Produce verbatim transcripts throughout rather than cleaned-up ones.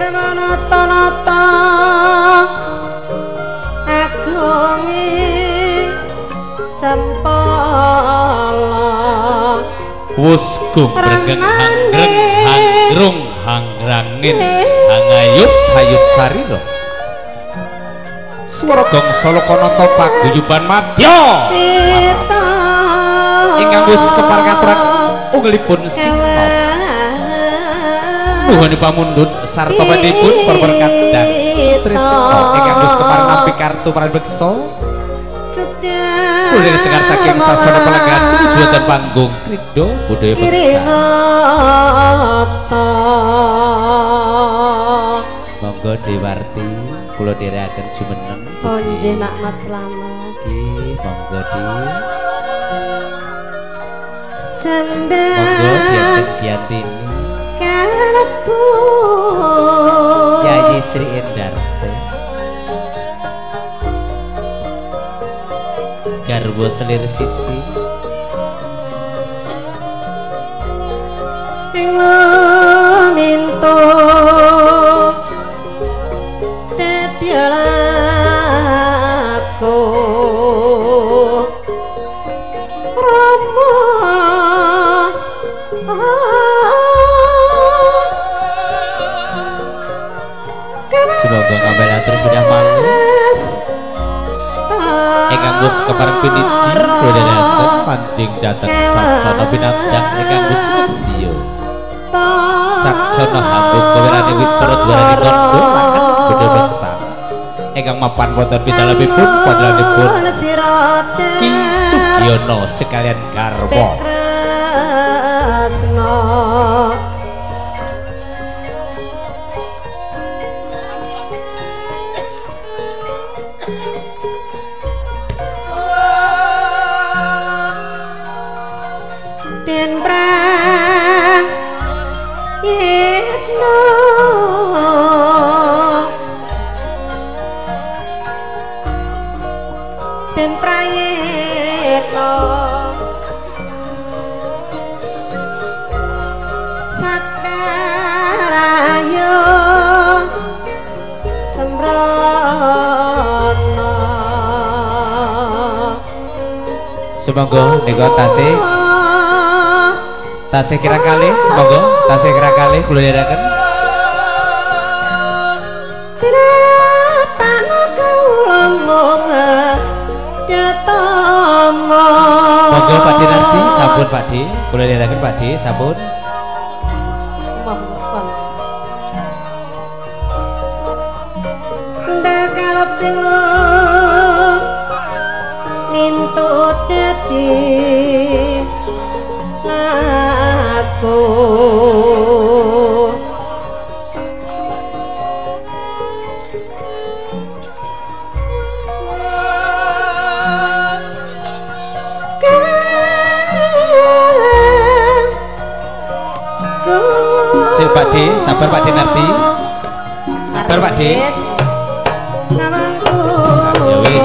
Pramanata-nata agungi cempala wus gumbrengeng hanggreng hanggrung hangrangin hangayut hayut sarira swara gong salokanata paguyuban madya ingkang wis keparengaturan ungelipun sinta nuhun pamundhut sarta pandipun perperkan dan sutresna ingkang wis kepareng nampi kartu pranbeksa mulai cegar saking sasana pelenggan menuju wonten panggung krida budaya beksa monggo Dewarti kula dherekaken jumeneng panjenengan mat slamet nggih monggo Di sembah monggo diajeng Diantini kalebu Yayi Sri Endarse garwa Selir Siti ing minto dadi laku Rama semoga kabeh atur sudah malu ingkang wis kepareng piniji kula dherekaken panjing dhateng sasana pinajang ingkang wis sedya saksana hambung kawirane wicara dwarani kondo laken bodho beksa ingkang mapan wonten pitalemipun padhalanipun Ki Sugiono sekalian garwa tresna den prayitna den prayitna sakaraya sembrana semoga nika tasih tasih kira kali monggo tasih kira kali kula dherekaken tinapana kula mung ketama monggo Pak Dinarti sampun Pak Di kula dherekaken Pak Di sampun mohon sendal kaloping mintut dadi aku si Pak D sabar Pak Dinarti sabar Pak D ngawangku ya wis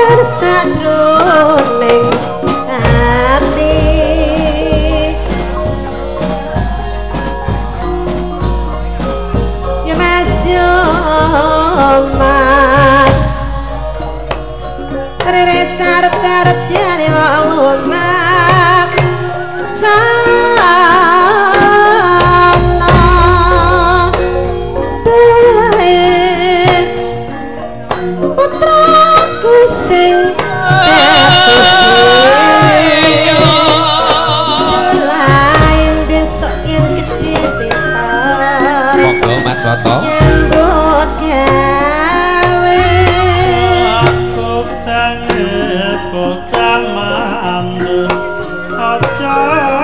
sajroning ati ya mas yo mas rere sarta rejane wong mak sana dulae putraku sing lain besok yang gede pintar monggo Mas Woto nyambut gawe aku tanget bocah mandus aja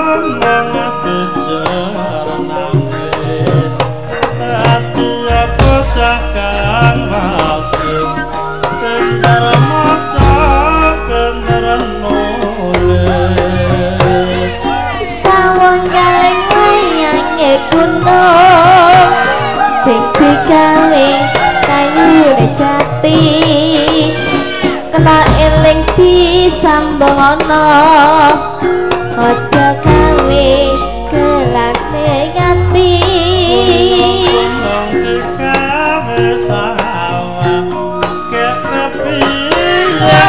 mengejar nangis hati bocah kang wasis bener maca bener nulis sawang galeng wayange gunung sing digawe kayu jati kena eling disambungana aja gawe gelane ati wong digawe sawah kek kepiye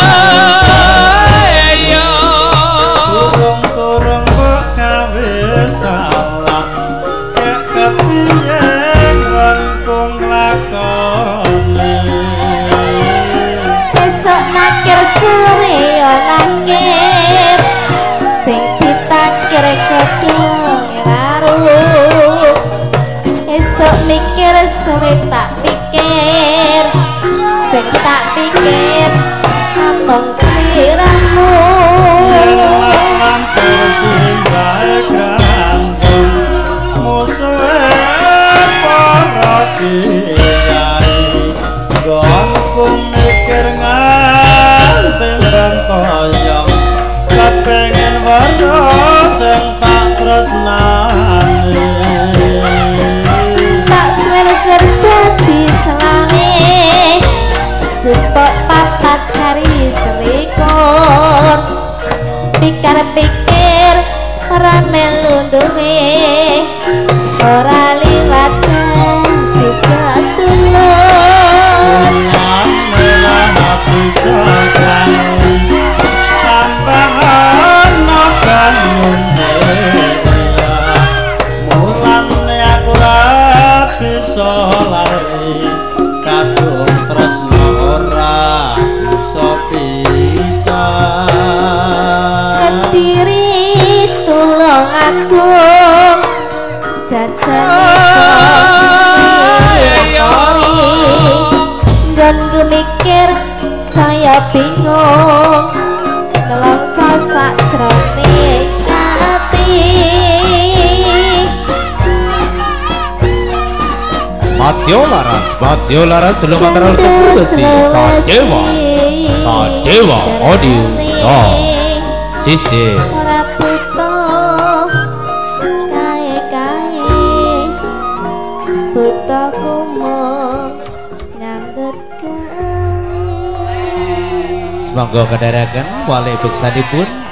turung-turung kok gawe salah kek kepiye ngkung lakone esok nakir sore nakir sing ditakir kodhong baru esok mikir sore tak pikir sing tak pikir among sliramu lampir singgahe grandong musuhe para kiai gongkung mikir nganti bentoyong kepengen warga sing tak tresnani tak swer-swer dadi selame jupuk papat hari selikur pikir-pikir ora melu duwe ora liwat bisa dulur merah bisa kangen tambahan makan mulane aku ora bisa lari kadung tresno ora bisa pisah Kediri tulung agung jajan dan gue mikir saya bingung nelongso sak jroning ati Madya Laras Madya Laras lumantar terkuti Sadewa Sadewa Audio System ora butuh kae-kae butuh kumung ngambut gawe Semoga kedarakan wali beksanipun